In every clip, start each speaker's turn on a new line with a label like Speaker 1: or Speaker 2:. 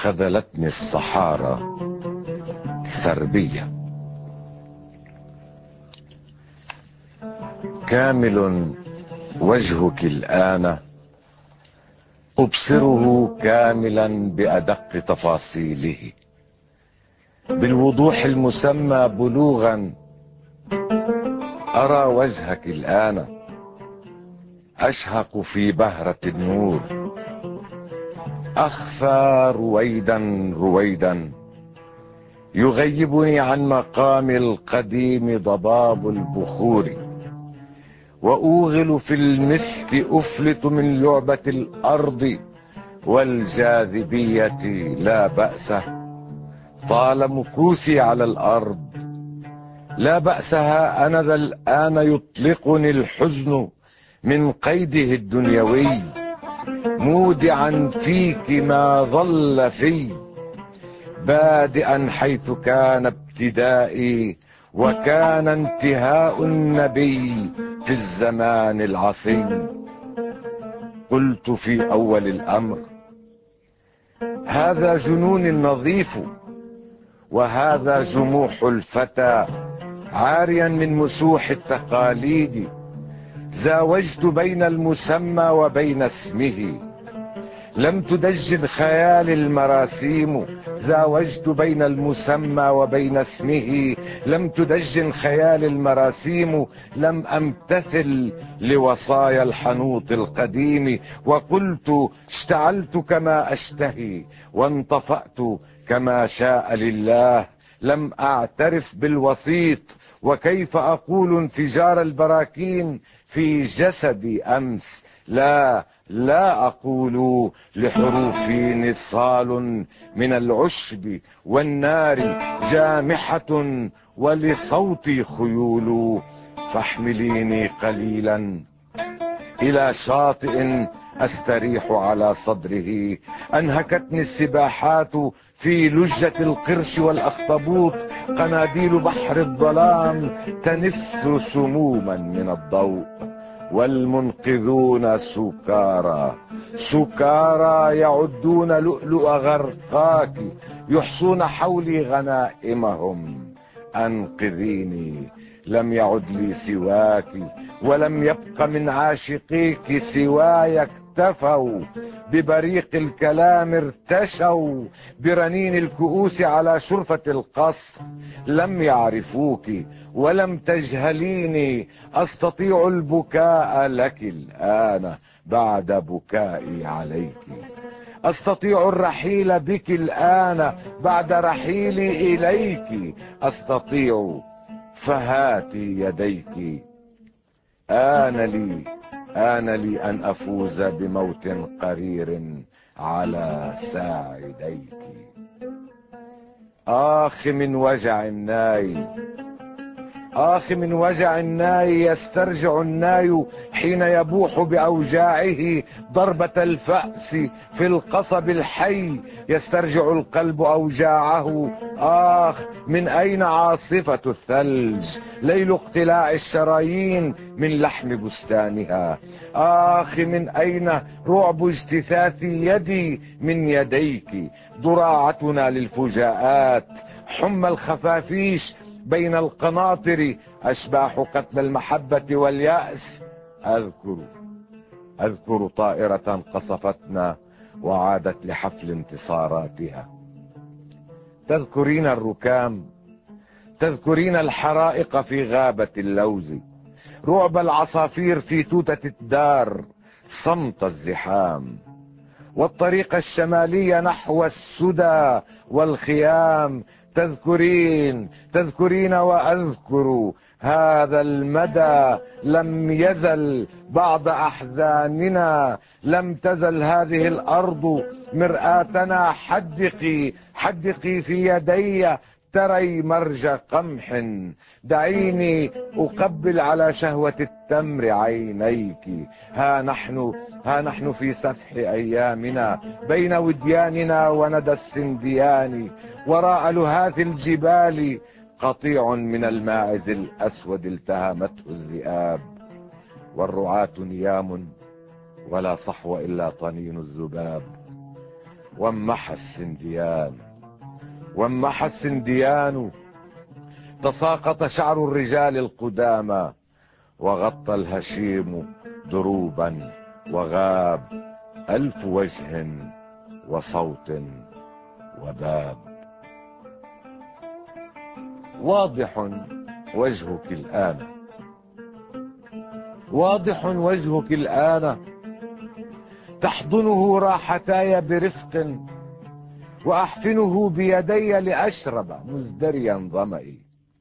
Speaker 1: خذلتني الصحارى سربية. كامل وجهك الآن أبصره كاملا بأدق تفاصيله، بالوضوح المسمى بلوغا. أرى وجهك الآن أشهق في بهرة النور، أخفى رويدا رويدا، يغيبني عن مقام القديم ضباب البخور، وأوغل في المسك أفلت من لعبة الأرض والجاذبية لا بأس. طال مكوثي على الأرض لا بأسها، أنا ذا الآن يطلقني الحزن من قيده الدنيوي، مودعا فيك ما ظل في، بادئا حيث كان ابتدائي وكان انتهاء النبي في الزمان العصي. قلت في أول الأمر: هذا جنون النظيف، وهذا جموح الفتى عاريا من مسوح التقاليد. زاوجت بين المسمى وبين اسمه، لم تدجن خيال المراسيم. زاوجت بين المسمى وبين اسمه، لم تدجن خيال المراسيم. لم امتثل لوصايا الحنوط القديم، وقلت اشتعلت كما اشتهي وانطفأت كما شاء لله. لم اعترف بالوسيط، وكيف اقول انفجار البراكين في جسدي امس. لا أقول لحروفي نصال من العشب والنار جامحة، ولصوتي خيول. فاحمليني قليلا إلى شاطئ أستريح على صدره. أنهكتني السباحات في لجة القرش والأخطبوط، قناديل بحر الظلام تنث سموما من الضوء. والمنقذون سكارى سكارى يعدون لؤلؤ غرقاك، يحصون حولي غنائمهم. أنقذيني، لم يعد لي سواك، ولم يبق من عاشقيك سواي. اكتفوا ببريق الكلام، ارتشوا برنين الكؤوس على شرفة القصر. لم يعرفوك ولم تجهليني، أستطيع البكاء لك الآن بعد بكائي عليك، أستطيع الرحيل بك الآن بعد رحيلي إليك. أستطيع، فهاتي يديك. آن لي أن أفوز بموت قرير على ساعديك. آخ من وجع الناي، آخ من وجع الناي، يسترجع الناي حين يبوح بأوجاعه ضربة الفأس في القصب الحي. يسترجع القلب أوجاعه. آخ من أين عاصفة الثلج، ليل اقتلاع الشرايين من لحم بستانها. آخ من أين رعب اجتثاث يدي من يديك. ضراعتنا للفجاءات، حمى الخفافيش بين القناطر، أشباح قتل المحبة واليأس. أذكر طائرة قصفتنا وعادت لحفل انتصاراتها. تذكرين الركام، تذكرين الحرائق في غابة اللوز، رعب العصافير في توتة الدار، صمت الزحام، والطريق الشمالي نحو السدى والخيام. تذكرين وأذكر هذا المدى. لم يزل بعض أحزاننا، لم تزل هذه الأرض مرآتنا. حدقي في يدي تري مرج قمح. دعيني أقبل على شهوة التمر عينيك. ها نحن في سفح أيامنا، بين ودياننا وندى السنديان، وراء لهاث الجبال قطيع من الماعز الأسود التهمته الذئاب. والرعاة نيام ولا صحو إلا طنين الذباب. وانمحى السنديان، وانمحى السنديان، تساقط شعر الرجال القدامى، وغطى الهشيم دروبا، وغاب 1000 وجه وصوت وباب. واضح وجهك الآن، واضح وجهك الآن، تحضنه راحتاي برفق، وأحفنه بيدي لأشرب مزدريا ظمئي.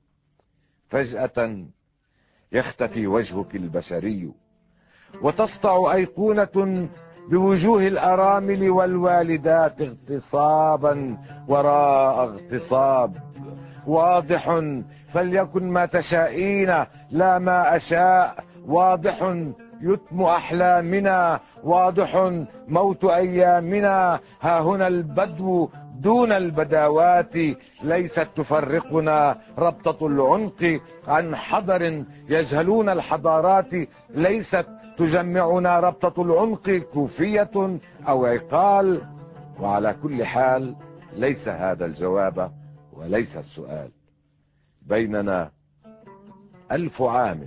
Speaker 1: فجأة يختفي وجهك البشري، وتسطع أيقونة بوجوه الأرامل والوالدات اغتصابا وراء اغتصاب. واضح فليكن ما تشائين لا ما أشاء، واضح يتم أحلامنا، واضح موت أيامنا. ها هنا البدو دون البداوات، ليست تفرقنا ربطة العنق عن حضر يجهلون الحضارات، ليست تجمعنا ربطة العنق كوفية أو عقال. وعلى كل حال ليس هذا الجواب وليس السؤال. بيننا 1000 عام،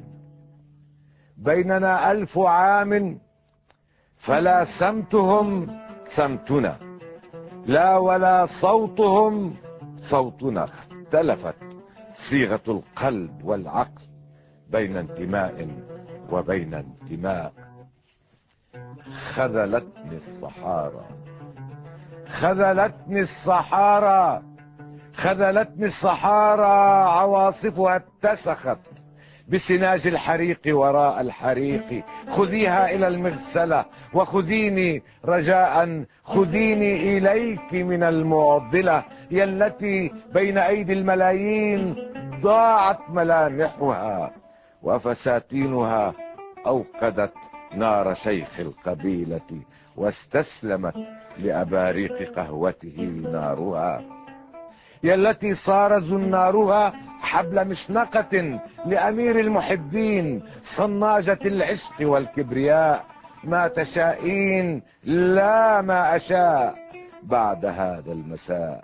Speaker 1: بيننا 1000 عام، فلا سمتهم سمتنا، لا ولا صوتهم صوتنا. اختلفت صيغة القلب والعقل بين انتماء وبين انتماء. خذلتني الصحارى، خذلتني الصحارى، خذلتني الصحارى، عواصفها اتسخت بسناج الحريق وراء الحريق. خذيها إلى المغسلة وخذيني رجاء، خذيني إليك من المعضلة، يا التي بين أيدي الملايين ضاعت ملامحها، وفساتينها أوقدت نار شيخ القبيلة، واستسلمت لأباريق قهوته نارها، يا التي صار زنارها حبل مشنقة لأمير المحبين، صناجة العشق والكبرياء. ما تشائين لا ما أشاء بعد هذا المساء.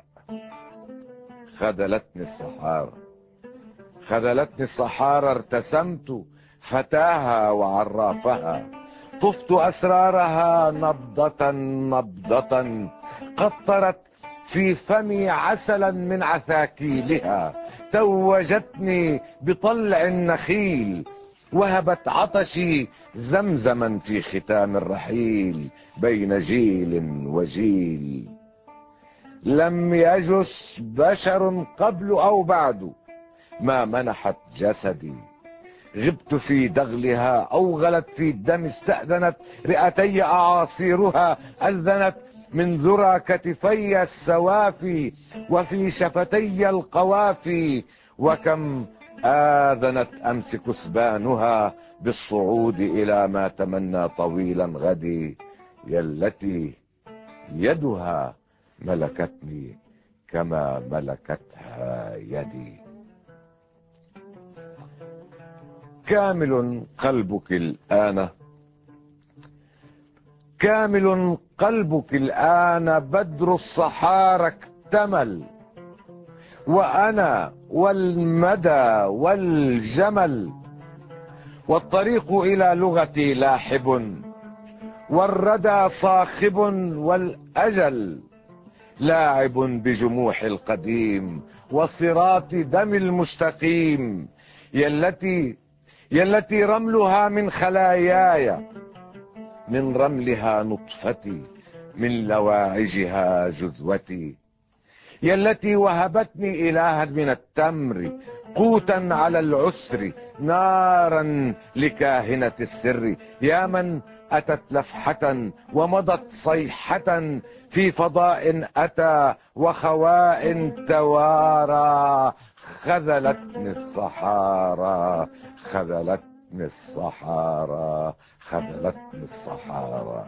Speaker 1: خذلتني الصحارى، خذلتني الصحارى، ارتسمت فتاها وعرافها، طفت أسرارها نبضة نبضة، قطرت في فمي عسلا من عثاكيلها، توجتني بطلع النخيل، وهبت عطشي زمزما في ختام الرحيل بين جيل وجيل. لم يجس بشر قبل أو بعد ما منحت جسدي، غبت في دغلها، أوغلت في الدم، استأذنت رئتي أعاصيرها، أذنت من ذرى كتفي السوافي وفي شفتي القوافي. وكم آذنت أمس كثبانها بالصعود إلى ما تمنى طويلا غدي، يا التي يدها ملكتني كما ملكتها يدي. كامل قلبك الآن، كامل قلبك الآن، بدر الصحارى اكتمل، وأنا والمدى والجمل، والطريق إلى لغتي لاحب، والردى صاخب، والأجل لاعب بجموح القديم وصراط دم المستقيم، يا التي رملها من خلاياي، من رملها نطفتي، من لواعجها جذوتي، يا التي وهبتني إلها من التمر، قوتا على العسر، نارا لكاهنة السر، يا من أتت لفحة ومضت صيحة في فضاء أتى وخواء توارى. خذلتني الصحارى، خذلتني الصحارى، خذلتني الصحارى.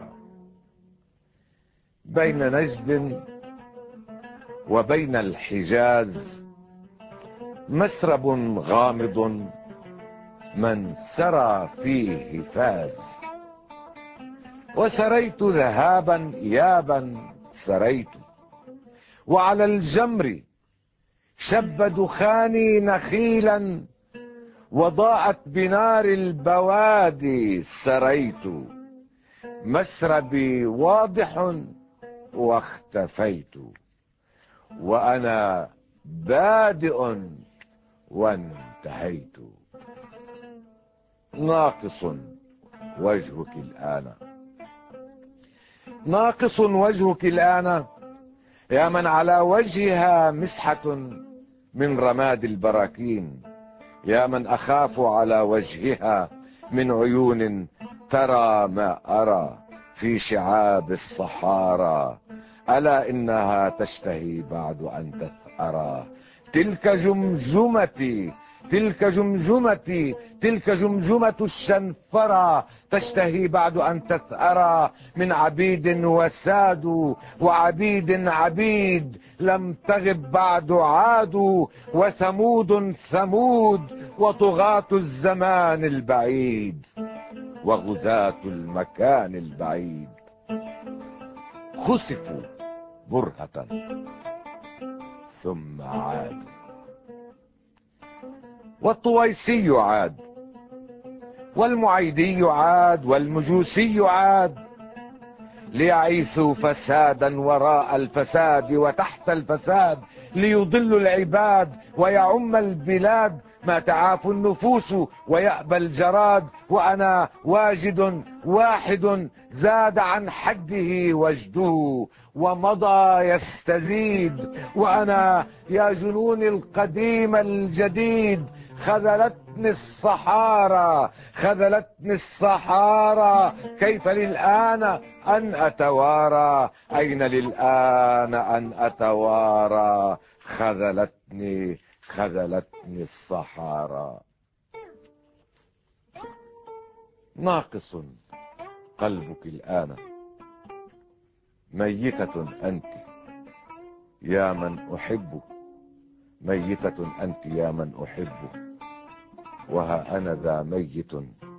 Speaker 1: بين نجد وبين الحجاز مسرب غامض، من سرى فيه فاز، وسريت ذهابا إيابا، سريت. وعلى الجمر شب دخاني نخيلا، وضاءت بنار البوادي سريت. مسربي واضح واختفيت، وأنا بادئ وانتهيت. ناقص وجهك الآن، ناقص وجهك الآن، يا من على وجهها مسحة من رماد البراكين، يا من أخاف على وجهها من عيون ترى ما أرى في شعاب الصحارى. ألا إنها تشتهي بعد أن تثأرى. تلك جمجمتي، تلك جمجمتي، تلك جمجمة الشنفرة، تشتهي بعد أن تثأرى من عبيد وسادوا وعبيد عبيد، لم تغب بعد عادوا، وثمود ثمود، وطغاة الزمان البعيد وغزاة المكان البعيد. خسفوا برهة ثم عادوا. والطويسي عاد، والمعيدي عاد، والمجوسي عاد، ليعيثوا فسادا وراء الفساد وتحت الفساد، ليضلوا العباد ويعم البلاد. ما تعاف النفوس ويأبى الجراد، وأنا واجد واحد زاد عن حده وجده، ومضى يستزيد. وأنا يا جنون القديم الجديد، خذلتني الصحارى، خذلتني الصحارى، كيف للآن أن أتوارى؟ أين للآن أن أتوارى؟ خذلتني الصحارى. ناقص قلبك الآن، ميتة أنت يا من أحب، ميتة أنت يا من أحب، وها أنا ذا ميت.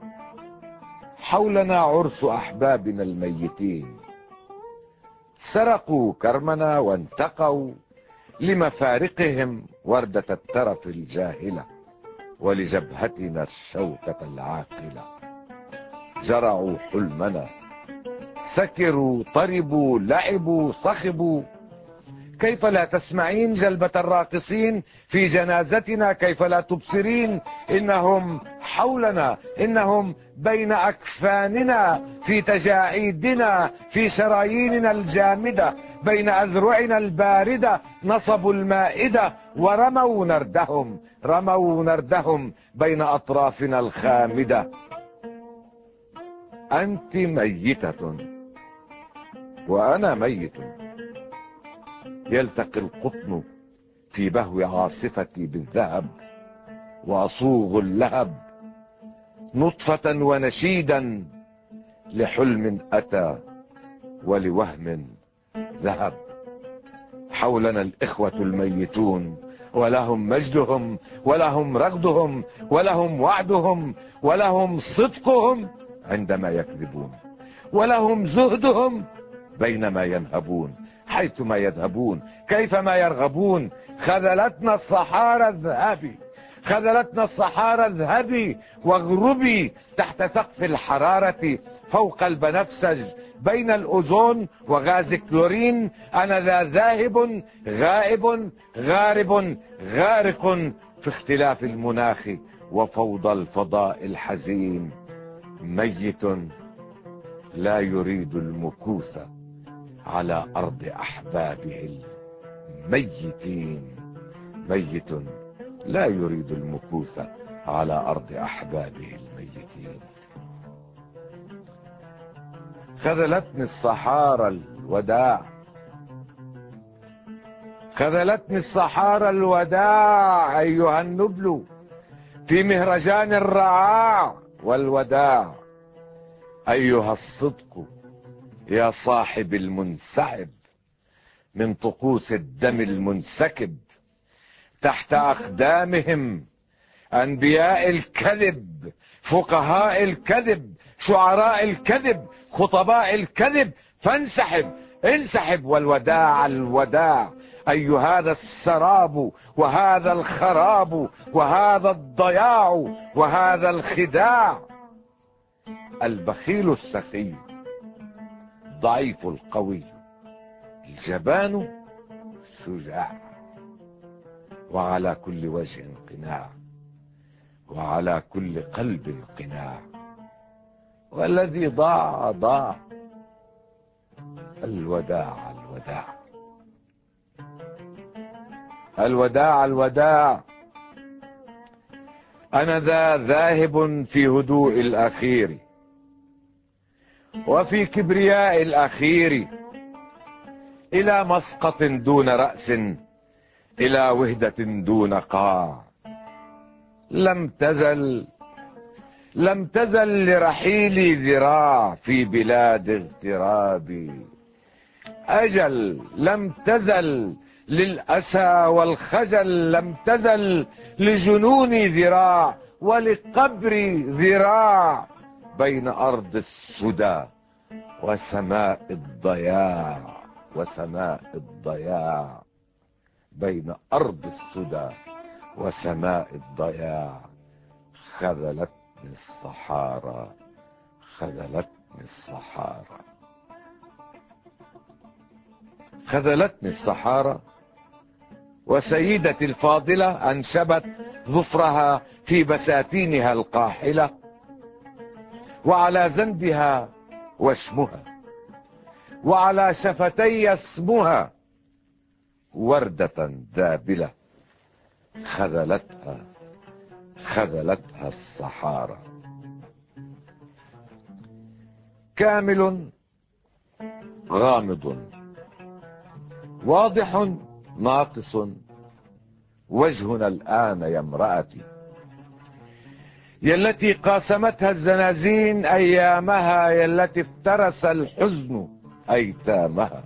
Speaker 1: حولنا عرس أحبابنا الميتين، سرقوا كرمنا وانتقوا لمفارقهم وردة الترف الجاهلة، ولجبهتنا الشوكة العاقلة. جرعوا حلمنا، سكروا طربوا لعبوا صخبوا. كيف لا تسمعين جلبة الراقصين في جنازتنا؟ كيف لا تبصرين؟ إنهم حولنا، إنهم بين أكفاننا، في تجاعيدنا، في شراييننا الجامدة، بين أذرعنا الباردة. نصبوا المائدة ورموا نردهم، رموا نردهم بين أطرافنا الخامدة. أنت ميتة وأنا ميت، يلتقي القطن في بهو عاصفتي بالذهب، وأصوغ اللهب نطفة ونشيدا لحلم أتى ولوهم ذهب. حولنا الإخوة الميتون، ولهم مجدهم ولهم رغدهم ولهم وعدهم ولهم صدقهم عندما يكذبون، ولهم زهدهم بينما ينهبون. حيثما يذهبون كيفما يرغبون. خذلتنا الصحارى الذهبي، خذلتنا الصحارى الذهبي، واغربي تحت سقف الحرارة فوق البنفسج بين الأوزون وغاز كلورين. أنا ذا ذاهب غائب غارب غارق في اختلاف المناخ وفوضى الفضاء الحزين. ميت لا يريد المكوث على أرض أحبابه الميتين، ميت لا يريد المكوث على أرض أحبابه الميتين. خذلتني الصحارى الوداع، خذلتني الصحارى الوداع أيها النبل في مهرجان الرعاع والوداع. أيها الصدق يا صاحب المنسحب من طقوس الدم المنسكب. تحت أقدامهم أنبياء الكذب، فقهاء الكذب، شعراء الكذب، خطباء الكذب. فانسحب انسحب والوداع الوداع. أي هذا السراب وهذا الخراب وهذا الضياع وهذا الخداع. البخيل السخي، ضعيف القوي، الجبان شجاع، وعلى كل وجه قناع، وعلى كل قلب قناع، والذي ضاع ضاع. الوداع الوداع، الوداع الوداع. أنا ذا ذاهب في هدوء الأخير وفي كبرياء الأخير، إلى مسقط دون رأس، إلى وهدة دون قاع. لم تزل لرحيلي ذراع في بلاد اغترابي. أجل لم تزل للأسى والخجل، لم تزل لجنوني ذراع ولقبري ذراع، بين أرض السدى وسماء الضياع، وسماء الضياع، بين أرض السدى وسماء الضياع. خذلتني الصحارى، خذلتني الصحارى، خذلتني الصحارى. وسيدتي الفاضلة أنشبت ظفرها في بساتينها القاحلة، وعلى زندها وشمها، وعلى شفتي اسمها، وردة ذابلة. خذلتها خذلتها الصحارى. كامل غامض، واضح ناقص، وجهنا الآن يا امرأتي، يا التي قاسمتها الزنازين أيامها، يا التي افترس الحزن أيتامها.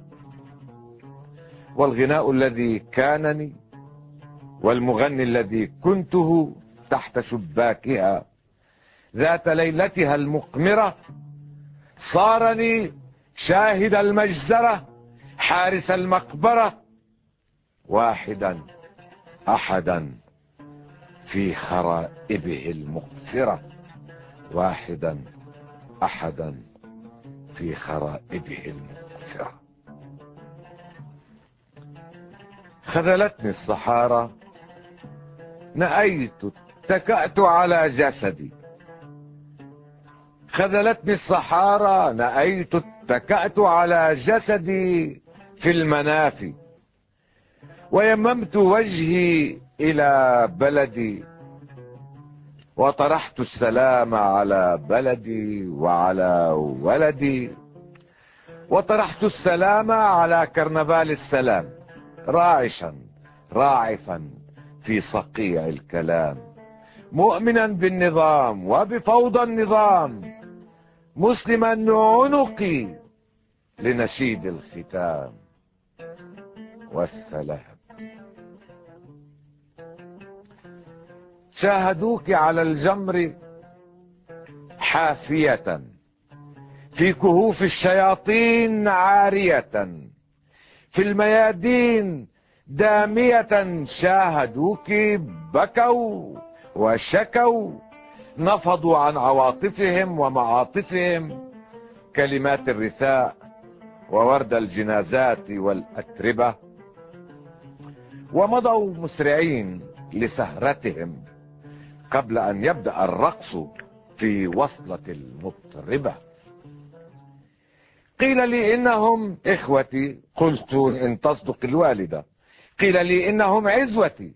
Speaker 1: والغناء الذي كانني والمغني الذي كنته تحت شباكها ذات ليلتها المقمرة، صارني شاهد المجزرة، حارس المقبرة، واحدا أحدا في خرائبه المقفرة، واحدا أحدا في خرائبه المقفرة. خذلتني الصحارى، نأيت اتكأت على جسدي. خذلتني الصحارى، نأيت اتكأت على جسدي في المنافي، ويممت وجهي إلى بلدي، وطرحت السلام على بلدي وعلى ولدي، وطرحت السلام على كرنفال السلام، راعشا راعفا في صقيع الكلام، مؤمنا بالنظام وبفوضى النظام، مسلما عنقي لنشيد الختام والسلام. شاهدوك على الجمر حافية في كهوف الشياطين، عارية في الميادين دامية. شاهدوك بكوا وشكوا، نفضوا عن عواطفهم ومعاطفهم كلمات الرثاء وورد الجنازات والأتربة، ومضوا مسرعين لسهرتهم قبل أن يبدأ الرقص في وصلة المطربة. قيل لي إنهم إخوتي، قلت إن تصدق الوالدة. قيل لي إنهم عزوتي،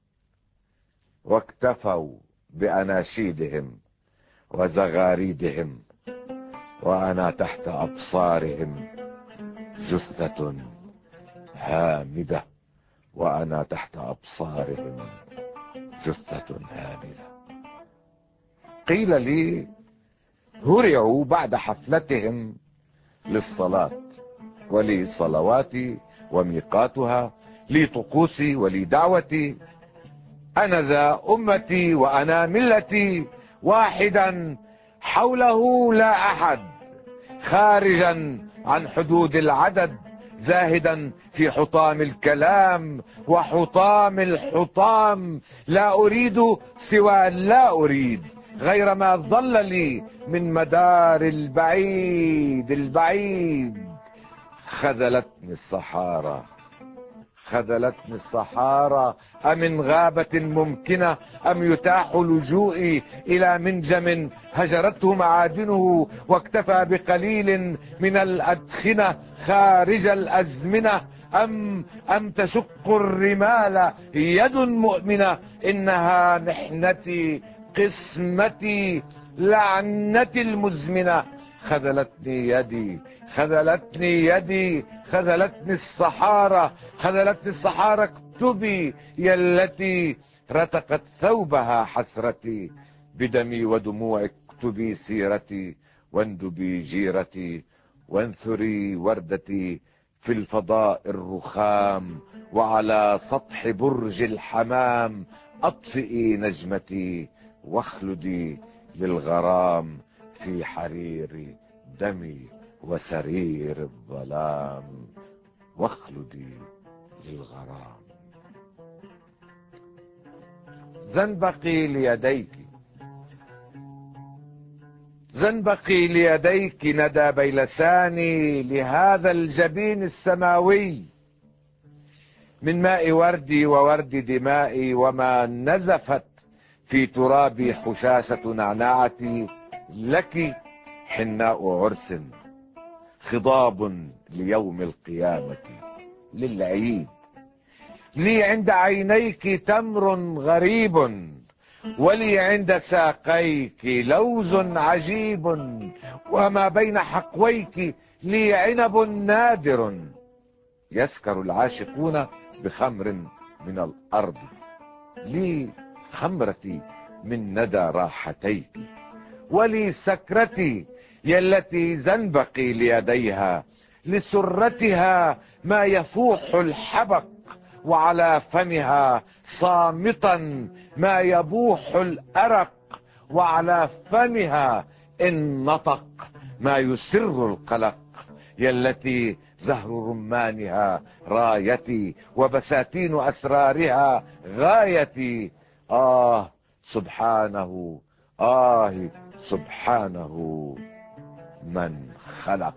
Speaker 1: واكتفوا بأناشيدهم وزغاريدهم، وأنا تحت أبصارهم جثة هامدة، وأنا تحت أبصارهم جثة هامدة. قيل لي هرعوا بعد حفلتهم للصلاة، ولي صلواتي وميقاتها، لي طقوسي ولي دعوتي. أنا ذا أمتي وأنا ملتي، واحدا حوله لا أحد، خارجا عن حدود العدد، زاهدا في حطام الكلام وحطام الحطام. لا أريد سوى لا أريد غير ما ظل لي من مدار البعيد البعيد. خذلتني الصحارى خذلتني الصحارى، أمن غابة ممكنة أم يتاح لجوئي إلى منجم هجرته معادنه واكتفى بقليل من الأدخنة خارج الأزمنة، أم تشق الرمال يد مؤمنة إنها محنتي قسمتي لعنتي المزمنة. خذلتني يدي خذلتني يدي خذلتني الصحارى خذلتني الصحارى. اكتبي يا التي رتقت ثوبها حسرتي بدمي ودموعك، اكتبي سيرتي واندبي جيرتي وانثري وردتي في الفضاء الرخام وعلى سطح برج الحمام. اطفئي نجمتي واخلدي للغرام في حرير دمي وسرير الظلام، واخلدي للغرام. زنبقي ليديك زنبقي ليديك ندى بيلساني لهذا الجبين السماوي من ماء وردي وورد دمائي، وما نزفت في ترابي حشاشة نعناعتي لك حناء عرس خضاب ليوم القيامة للعيد. لي عند عينيك تمر غريب ولي عند ساقيك لوز عجيب، وما بين حقويك لي عنب نادر يسكر العاشقون بخمر من الأرض. لي خمرتي من ندى راحتيك ولي سكرتي يلتي زنبقي ليديها لسرتها ما يفوح الحبق، وعلى فمها صامتا ما يبوح الأرق، وعلى فمها إن نطق ما يسر القلق. يلتي زهر رمانها رايتي وبساتين أسرارها غايتي. سبحانه سبحانه من خلق.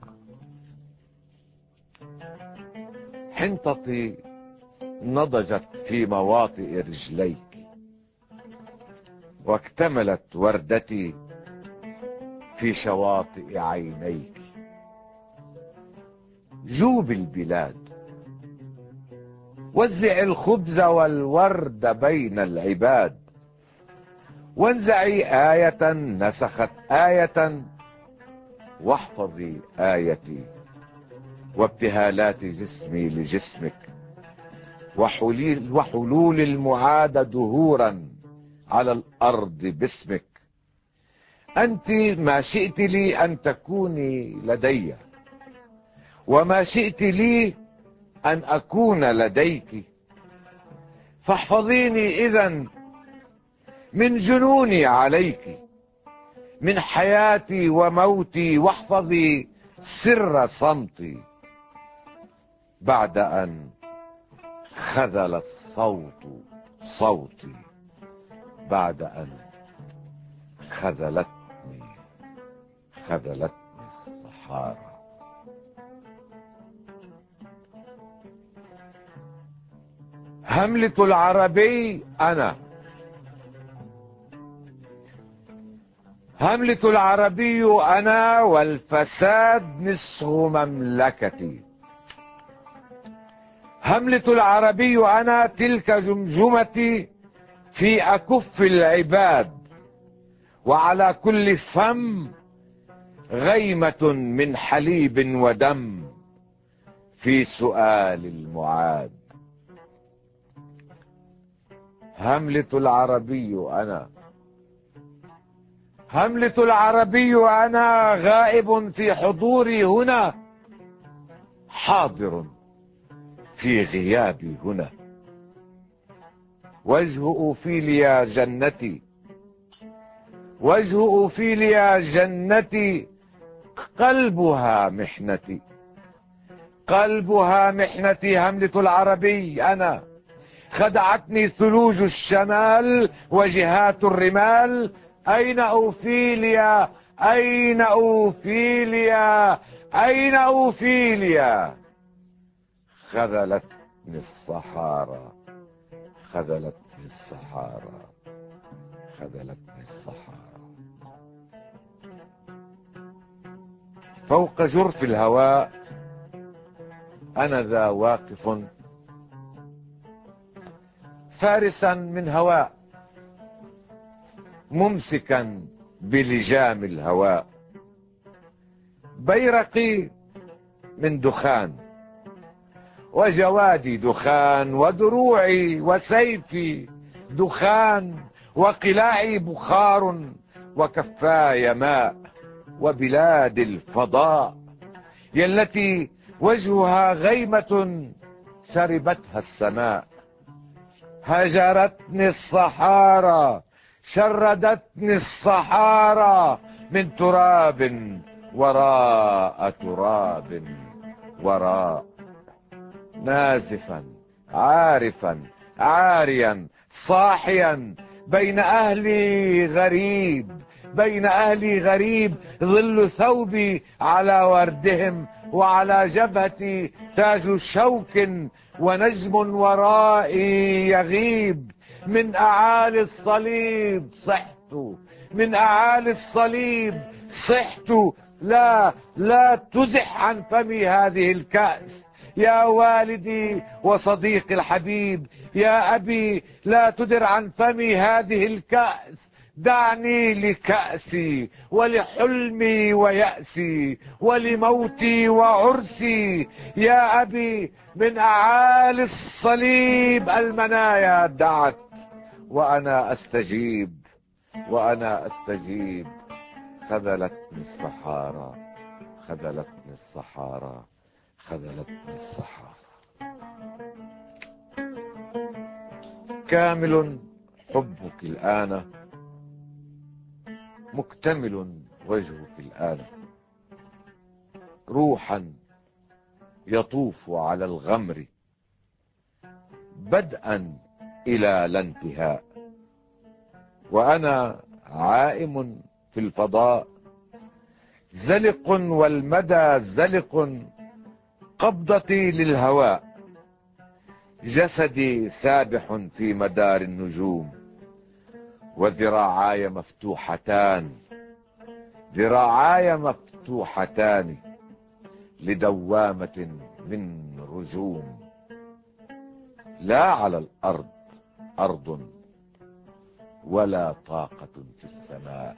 Speaker 1: حنطتي نضجت في مواطئ رجليك واكتملت وردتي في شواطئ عينيك. جوب البلاد وزع الخبز والورد بين العباد، وانزعي آية نسخت آية واحفظي آيتي، وابتهالات جسمي لجسمك وحلول المعاد دهورا على الأرض باسمك. أنت ما شئت لي أن تكوني لدي، وما شئت لي أن أكون لديك، فاحفظيني إذن من جنوني عليك، من حياتي وموتي، واحفظي سر صمتي بعد أن خذل الصوت صوتي، بعد أن خذلتني الصحارى. هملة العربي أنا، هملة العربي أنا، والفساد نصف مملكتي. هملة العربي أنا، تلك جمجمتي في أكف العباد، وعلى كل فم غيمة من حليب ودم في سؤال المعاد. هملة العربي أنا، هملة العربي أنا، غائب في حضوري هنا، حاضر في غيابي هنا. وجه أوفيليا جنتي، وجه أوفيليا جنتي، قلبها محنتي، قلبها محنتي هملة العربي أنا، خدعتني ثلوج الشمال وجهات الرمال. أين أوفيليا؟ أين أوفيليا؟ أين أوفيليا؟ خذلتني الصحارى، خذلتني الصحارى، خذلتني الصحارى. فوق جرف الهواء أنا ذا واقف فارسا من هواء، ممسكا بلجام الهواء. بيرقي من دخان، وجوادي دخان، ودروعي وسيفي دخان، وقلاعي بخار، وكفاي ماء. وبلاد الفضاء هي التي وجهها غيمة شربتها السماء. هجرتني الصحارى، شردتني الصحارى، من تراب وراء تراب وراء. نازفا عارفا عاريا صاحيا، بين أهلي غريب، بين أهلي غريب. ظل ثوبي على وردهم، وعلى جبهتي تاج شوك، ونجم ورائي يغيب. من أعالي الصليب صحت، من أعالي الصليب صحت. لا تزح عن فمي هذه الكأس يا والدي وصديقي الحبيب. يا أبي لا تدر عن فمي هذه الكأس. دعني لكأسي ولحلمي ويأسي ولموتي وعرسي. يا أبي من أعالي الصليب المنايا دعت، وأنا أستجيب، وأنا أستجيب. خذلتني الصحارى، خذلتني الصحارى، خذلتني الصحارى. كامل حبك الآن، مكتمل وجهك الآن. روحا يطوف على الغمر، بدءا إلى لا انتهاء. وأنا عائم في الفضاء، زلق والمدى زلق. قبضتي للهواء، جسدي سابح في مدار النجوم. وذراعاي مفتوحتان، ذراعاي مفتوحتان لدوامة من رجوم. لا على الأرض أرض، ولا طاقة في السماء.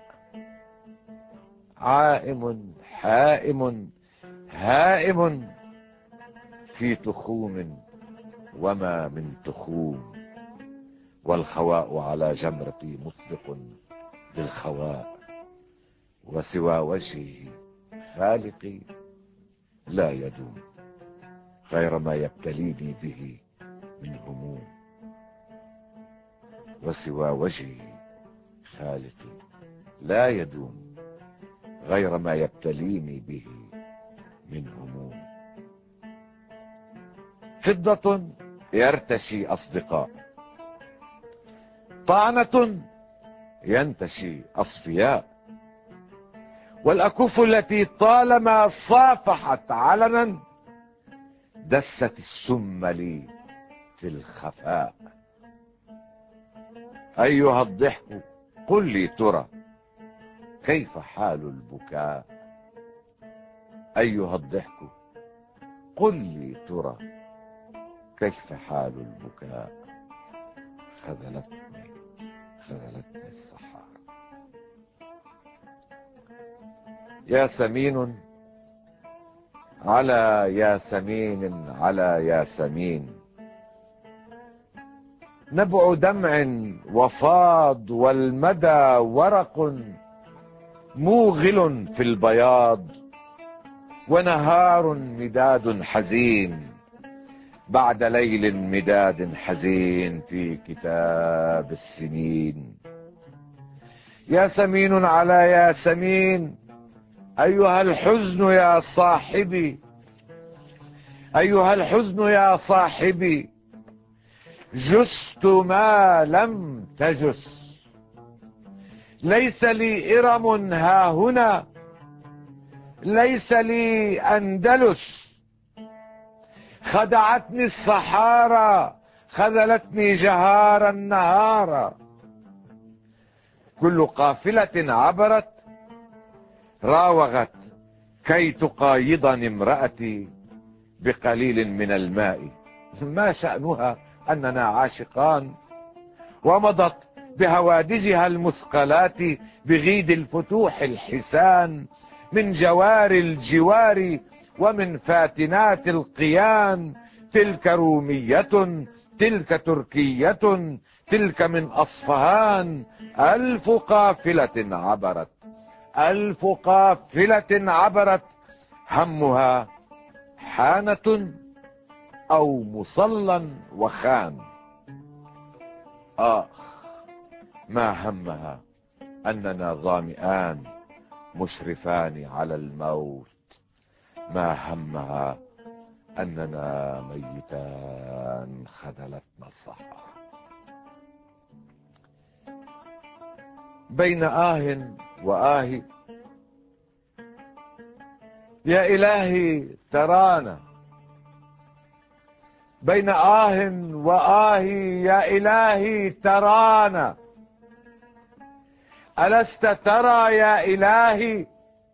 Speaker 1: عائم حائم هائم في تخوم، وما من تخوم. والخواء على جمرتي مطلق بالخواء. وسوى وجهه خالقي لا يدوم، غير ما يبتليني به من هموم. وسوى وجهه خالقي لا يدوم، غير ما يبتليني به من هموم. فضة يرتشي أصدقاء، طعنة ينتشي أصفياء. والأكف التي طالما صافحت علنا دست السم لي في الخفاء. أيها الضحك قل لي ترى كيف حال البكاء. أيها الضحك قل لي ترى كيف حال البكاء. خذلتني، خذلتني الصحارى. يا سمين على ياسمين على ياسمين، نبع دمع وفاض، والمدى ورق موغل في البياض. ونهار مداد حزين بعد ليل مداد حزين في كتاب السنين. ياسمين على ياسمين، أيها الحزن يا صاحبي، أيها الحزن يا صاحبي، جست ما لم تجس. ليس لي إرم ها هنا، ليس لي أندلس. خدعتني الصحارى، خذلتني جهارا نهارا. كل قافلة عبرت راوغت كي تقايضني امرأتي بقليل من الماء. ما شأنها أننا عاشقان، ومضت بهوادجها المثقلات بغيد الفتوح الحسان، من جوار الجوار ومن فاتنات القيان. تلك رومية، تلك تركية، تلك من أصفهان. 1000 قافلة عبرت، 1000 قافلة عبرت، همها حانة أو مصلى وخان. ما همها أننا ظامئان مشرفان على الموت. ما همها أننا ميتان خذلتنا الصحراء. بين وآه يا إلهي ترانا. بين وآه يا إلهي ترانا. ألست ترى يا إلهي؟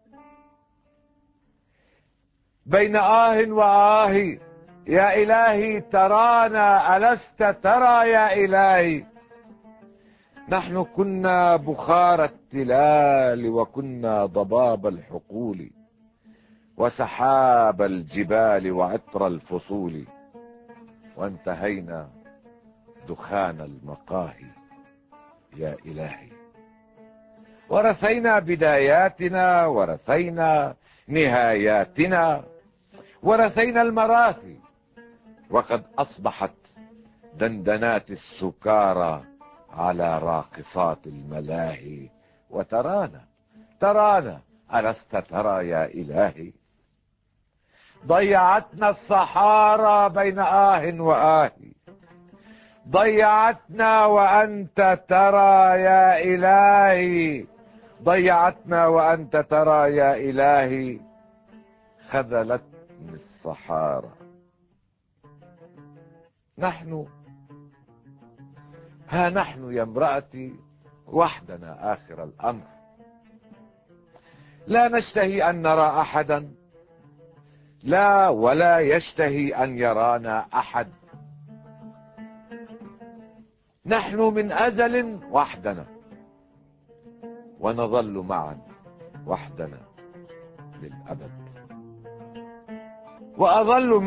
Speaker 1: بين وآه يا إلهي ترانا. ألست ترى يا إلهي؟ نحن كنا بخار التلال، وكنا ضباب الحقول، وسحاب الجبال، وعطر الفصول، وانتهينا دخان المقاهي يا إلهي. ورثينا بداياتنا، ورثينا نهاياتنا، ورثينا المراثي، وقد أصبحت دندنات السكارى على راقصات الملاهي. ترانا ألست ترى يا إلهي؟ ضيعتنا الصحارى بين وآه. ضيعتنا وأنت ترى يا إلهي. ضيعتنا وأنت ترى يا إلهي. خذلتني الصحارى. نحن يا امرأتي وحدنا آخر الأمر. لا نشتهي أن نرى أحدا، لا، ولا يشتهي أن يرانا أحد. نحن من أزل وحدنا، ونظل معا وحدنا للأبد. وأظل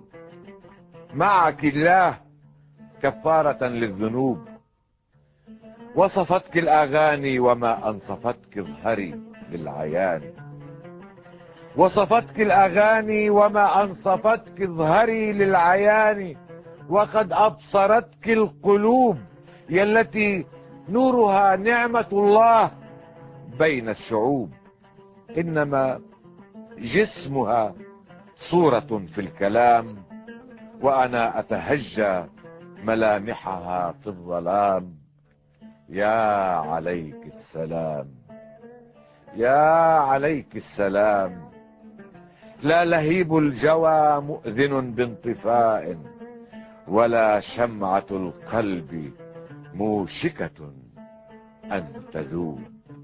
Speaker 1: معك الله كفارة للذنوب. وصفتك الأغاني وما أنصفتك اظهري للعيان. وصفتك الأغاني وما أنصفتك اظهري للعيان. وقد أبصرتك القلوب يا التي نورها نعمة الله بين الشعوب. إنما جسمها صورة في الكلام، وأنا أتهجى ملامحها في الظلام. يا عليك السلام، يا عليك السلام. لا لهيب الجوى مؤذن بانطفاء، ولا شمعة القلب موشكة أن تذوب.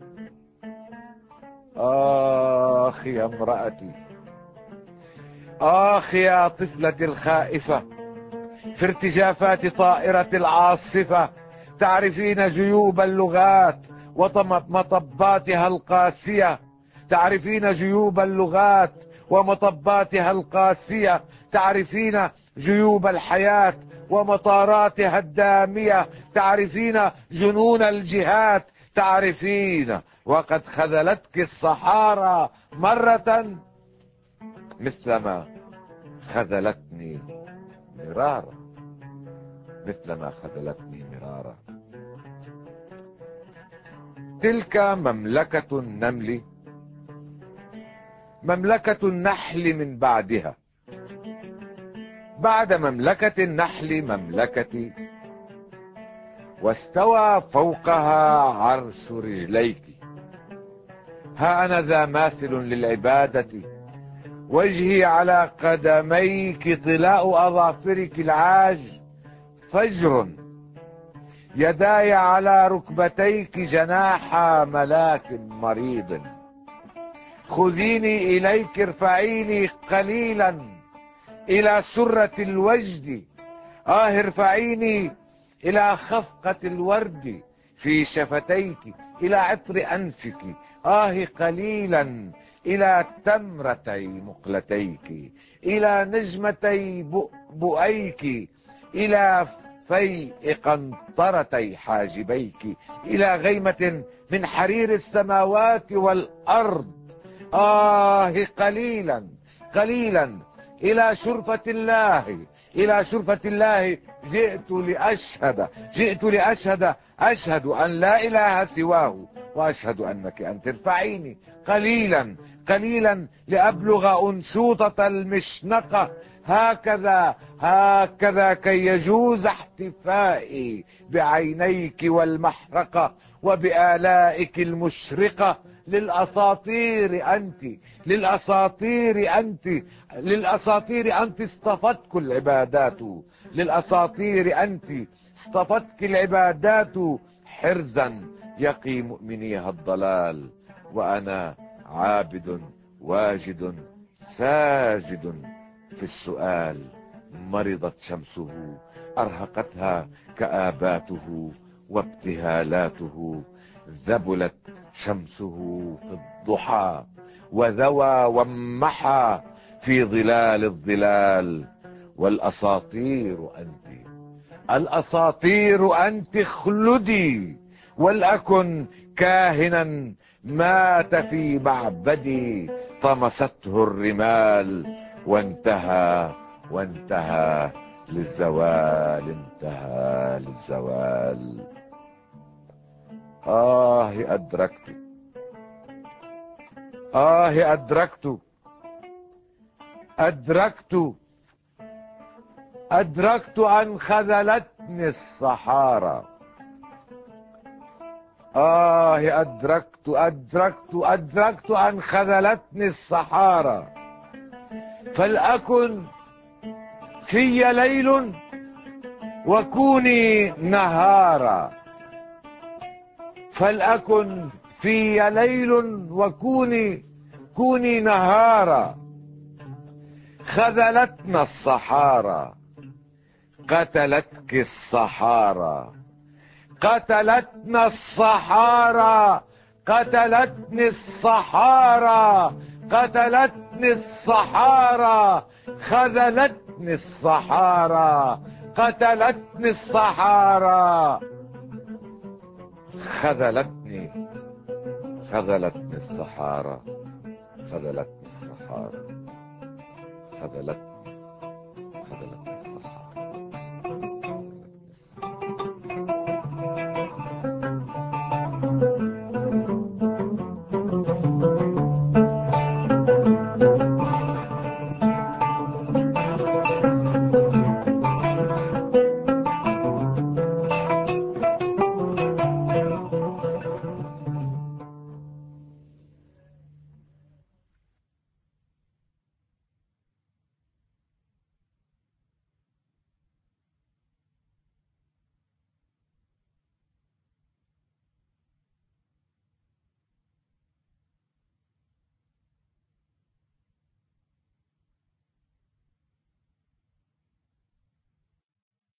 Speaker 1: آخ يا امرأتي، آخ يا طفلتي الخائفة في ارتجافات طائرة العاصفة. تعرفين جيوب اللغات ومطباتها القاسية. تعرفين جيوب اللغات ومطباتها القاسية. تعرفين جيوب الحياة ومطاراتها الدامية. تعرفين جنون الجهات. تعرفين وقد خذلتك الصحارى مرة مثلما خذلتني مرارا، مثلما خذلتني مرارا. تلك مملكة النمل، مملكة النحل من بعدها. بعد مملكة النحل مملكتي، واستوى فوقها عرش رجليك. ها أنا ذا ماثل للعبادة، وجهي على قدميك، طلاء أظافرك العاج فجر، يداي على ركبتيك جناح ملاك مريض. خذيني إليك، ارفعيني قليلا إلى سرة الوجد، ارفعيني إلى خفقة الورد في شفتيك، إلى عطر أنفك، قليلا إلى تمرتي مقلتيك، إلى نجمتي بؤبؤيك، إلى فيء قنطرتي حاجبيك، إلى غيمة من حرير السماوات والأرض. قليلا قليلا إلى شرفة الله، إلى شرفة الله جئت لأشهد أشهد أن لا إله سواه، وأشهد أنك أنت. ارفعيني قليلا قليلا لأبلغ أنشوطة المشنقة، هكذا كي يجوز احتفائي بعينيك والمحرقة وبآلائك المشرقة. للأساطير أنت، للأساطير أنت، للأساطير أنت اصطفتك العبادات، للأساطير أنت اصطفتك العبادات، حرزا يقي مؤمنيها الضلال، وأنا عابد واجد ساجد في السؤال. مرضت شمسه أرهقتها كآباته وابتهالاته، ذبلت شمسه في الضحى وذوى وامحى في ظلال الظلال. والأساطير أنت، الأساطير أنت، اخلدي ولأكن كاهنا مات في معبدي، طمسته الرمال وانتهى للزوال، انتهى للزوال. أدركت، أدركت، أدركت، أدركت أن خذلتني الصحارى. أدركت أن خذلتني الصحارى. فلأكن في ليل وكوني نهارا، فلأكن في ليل كوني نهارا. خذلتنا الصحارى، قتلتك الصحارى، قتلتنا الصحارى، قتلتني الصحارى، قتلتني الصحارى. خذلتني الصحارى، قتلتني الصحارى. خذلتني الصحارى، خذلتني الصحارى، خذلتني